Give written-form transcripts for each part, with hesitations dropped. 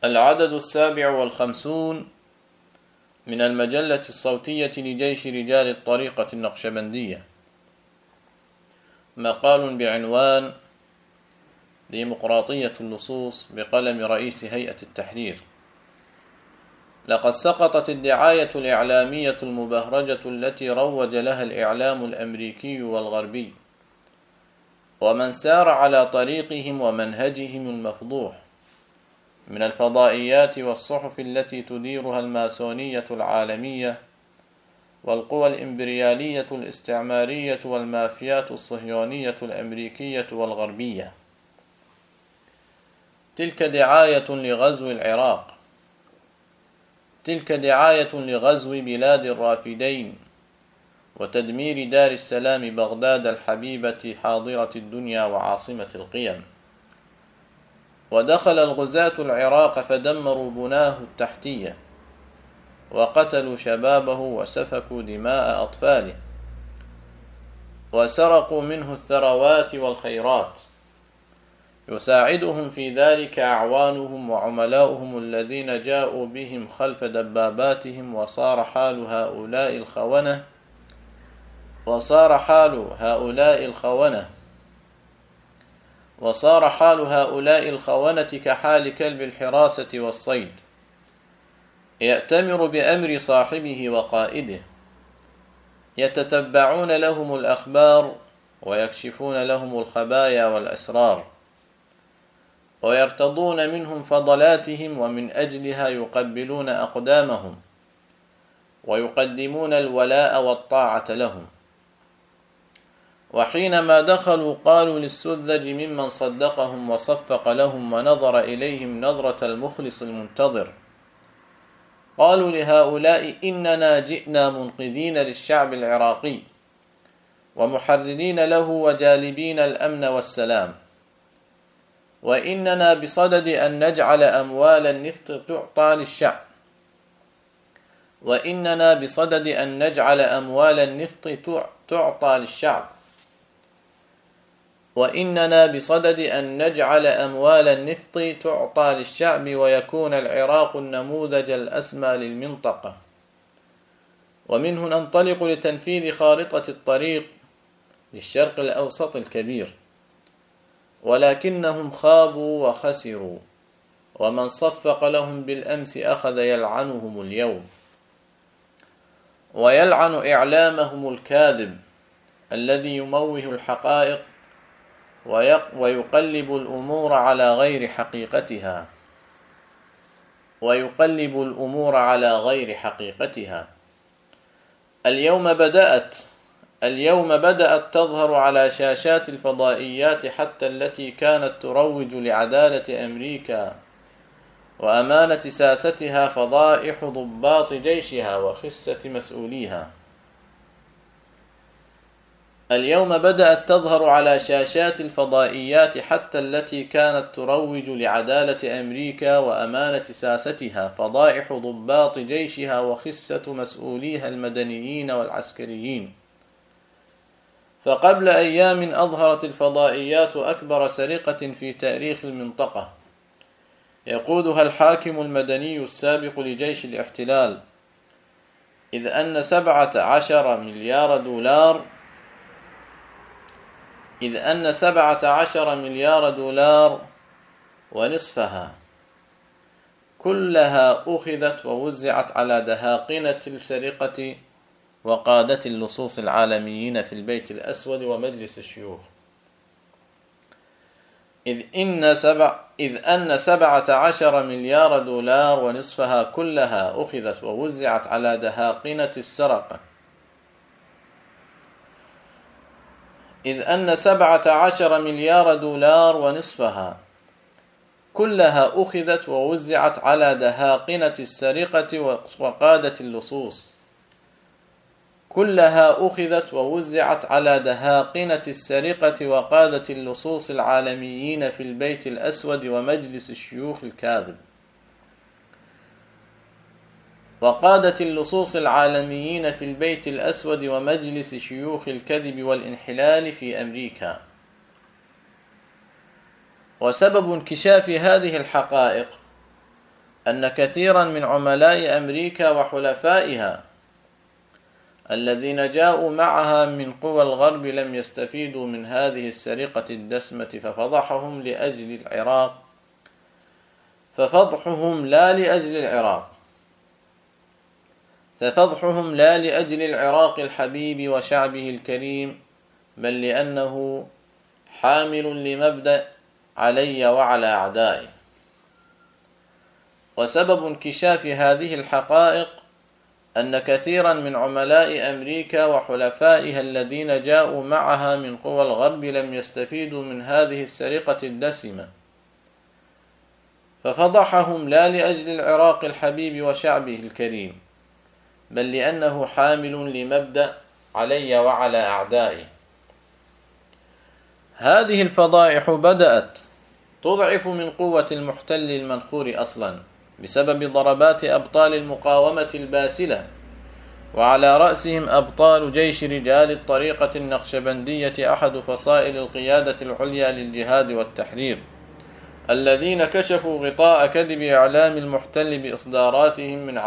العدد 57 من المجلة الصوتية لجيش رجال الطريقة النقشبندية. مقال بعنوان ديمقراطية اللصوص بقلم رئيس هيئة التحرير. لقد سقطت الدعاية الإعلامية المبهرجة التي روج لها الإعلام الأمريكي والغربي، ومن سار على طريقهم ومنهجهم المفضوح من الفضائيات والصحف التي تديرها الماسونية العالمية والقوى الإمبريالية الاستعمارية والمافيات الصهيونية الأمريكية والغربية. تلك دعاية لغزو العراق، تلك دعاية لغزو بلاد الرافدين وتدمير دار السلام بغداد الحبيبة حاضرة الدنيا وعاصمة القيم. ودخل الغزاة العراق فدمروا بناه التحتية وقتلوا شبابه وسفكوا دماء أطفاله وسرقوا منه الثروات والخيرات، يساعدهم في ذلك أعوانهم وعملاؤهم الذين جاءوا بهم خلف دباباتهم. وصار حال هؤلاء الخونة كحال كلب الحراسة والصيد، يأتمر بأمر صاحبه وقائده، يتتبعون لهم الأخبار ويكشفون لهم الخبايا والأسرار، ويرتضون منهم فضلاتهم، ومن أجلها يقبلون أقدامهم ويقدمون الولاء والطاعة لهم. وحينما دخلوا قالوا للسذج ممن صدقهم وصفق لهم ونظر إليهم نظرة المخلص المنتظر، قالوا لهؤلاء: إننا جئنا منقذين للشعب العراقي ومحررين له وجالبين الأمن والسلام، وإننا بصدد أن نجعل أموال النفط تعطى للشعب، وإننا بصدد أن نجعل أموال النفط تعطى للشعب، وإننا بصدد أن نجعل أموال النفط تعطى للشعب، ويكون العراق النموذج الأسمى للمنطقة، ومنه ننطلق لتنفيذ خارطة الطريق للشرق الأوسط الكبير. ولكنهم خابوا وخسروا، ومن صفق لهم بالأمس أخذ يلعنهم اليوم، ويلعن إعلامهم الكاذب الذي يموه الحقائق ويقلب الأمور على غير حقيقتها. اليوم بدأت تظهر على شاشات الفضائيات حتى التي كانت تروج لعدالة أمريكا وأمانة ساستها فضائح ضباط جيشها وخسة مسؤوليها. اليوم بدأت تظهر على شاشات الفضائيات حتى التي كانت تروج لعدالة أمريكا وأمانة ساستها فضائح ضباط جيشها وخسة مسؤوليها المدنيين والعسكريين. فقبل أيام أظهرت الفضائيات أكبر سرقة في تاريخ المنطقة يقودها الحاكم المدني السابق لجيش الاحتلال، إذ أن 17 مليار دولار ونصفها كلها أخذت ووزعت على دهاقنة السرقة وقادة اللصوص العالميين في البيت الأسود ومجلس الشيوخ، إذ أن 17 مليار دولار ونصفها كلها أخذت ووزعت على دهاقنة السرقة، إذ أن 17 مليار دولار ونصفها كلها أخذت ووزعت على دهاقنة السرقة وقادة اللصوص، كلها أخذت ووزعت على دهاقنة السرقة وقادة اللصوص العالميين في البيت الأسود ومجلس الشيوخ الكاذب، وقادة اللصوص العالميين في البيت الأسود ومجلس شيوخ الكذب والانحلال في أمريكا. وسبب انكشاف هذه الحقائق أن كثيرا من عملاء أمريكا وحلفائها الذين جاءوا معها من قوى الغرب لم يستفيدوا من هذه السرقة الدسمة، ففضحهم لا لأجل العراق الحبيب وشعبه الكريم، بل لأنه حامل لمبدأ علي وعلى أعدائي. وسبب انكشاف هذه الحقائق أن كثيرا من عملاء أمريكا وحلفائها الذين جاءوا معها من قوى الغرب لم يستفيدوا من هذه السرقة الدسمة، ففضحهم لا لأجل العراق الحبيب وشعبه الكريم، بل لأنه حامل لمبدأ علي وعلى أعدائي. هذه الفضائح بدأت تضعف من قوة المحتل المنخور أصلا بسبب ضربات أبطال المقاومة الباسلة، وعلى رأسهم أبطال جيش رجال الطريقة النقشبندية، أحد فصائل القيادة العليا للجهاد والتحرير، الذين كشفوا غطاء كذب إعلام المحتل بإصداراتهم من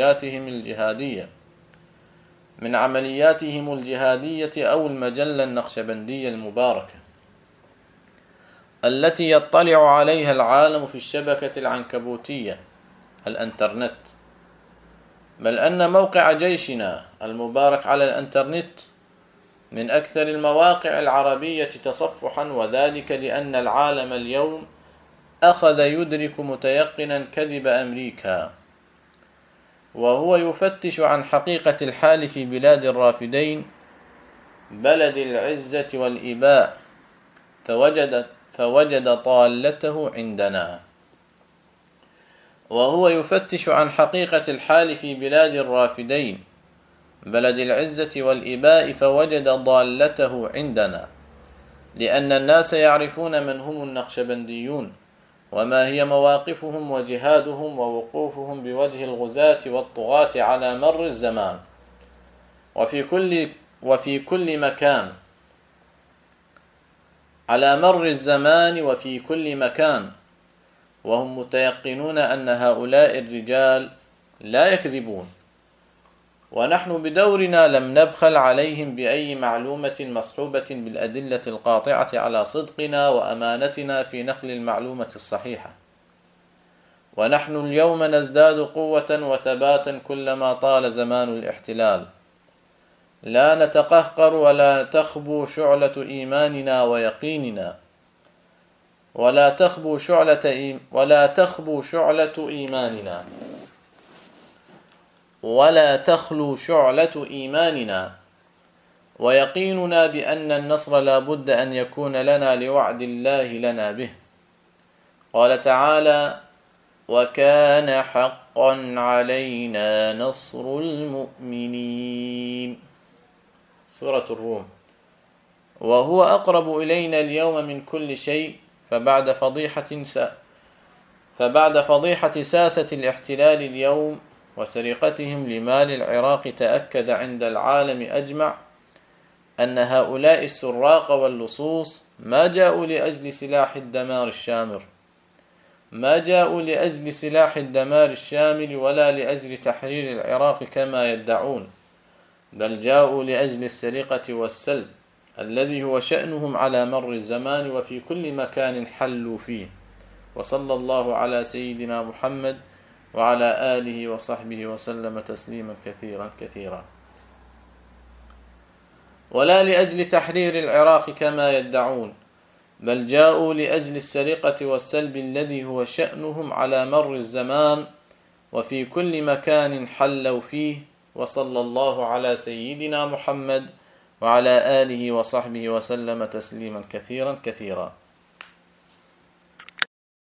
عملياتهم الجهادية أو المجلة النقشبندية المباركة التي يطلع عليها العالم في الشبكة العنكبوتية الانترنت. بل أن موقع جيشنا المبارك على الانترنت من أكثر المواقع العربية تصفحا، وذلك لأن العالم اليوم أخذ يدرك متيقنا كذب أمريكا، وهو يفتش عن حقيقة الحال في بلاد الرافدين بلد العزة والإباء، فوجد ضالته عندنا. وهو يفتش عن حقيقة الحال في بلاد الرافدين بلد العزة والإباء فوجد ضالته عندنا، لأن الناس يعرفون من هم النقشبنديون، وما هي مواقفهم وجهادهم ووقوفهم بوجه الغزاة والطغاة على مر الزمان وفي كل مكان، على مر الزمان وفي كل مكان، وهم متيقنون أن هؤلاء الرجال لا يكذبون، ونحن بدورنا لم نبخل عليهم بأي معلومة مصحوبة بالأدلة القاطعة على صدقنا وأمانتنا في نقل المعلومة الصحيحة. ونحن اليوم نزداد قوة وثباتا كلما طال زمان الاحتلال، لا نتقهقر ولا تخبو شعلة إيماننا ويقيننا، ولا تخبو شعلة إيماننا ويقيننا بأن النصر لا بد أن يكون لنا لوعد الله لنا به. قال تعالى: وكان حقا علينا نصر المؤمنين، سورة الروم. وهو أقرب إلينا اليوم من كل شيء، فبعد فضيحة ساسة الاحتلال اليوم وسرقتهم لمال العراق، تأكد عند العالم أجمع أن هؤلاء السراق واللصوص ما جاءوا لأجل سلاح الدمار الشامل ولا لأجل تحرير العراق كما يدعون، بل جاءوا لأجل السرقة والسلب الذي هو شأنهم على مر الزمان وفي كل مكان حلوا فيه. وصلى الله على سيدنا محمد وعلى آله وصحبه وسلم تسليما كثيرا كثيرا. ولا لأجل تحرير العراق كما يدعون، بل جاءوا لأجل السرقة والسلب الذي هو شأنهم على مر الزمان وفي كل مكان حلوا فيه. وصلى الله على سيدنا محمد وعلى آله وصحبه وسلم تسليما كثيرا كثيرا.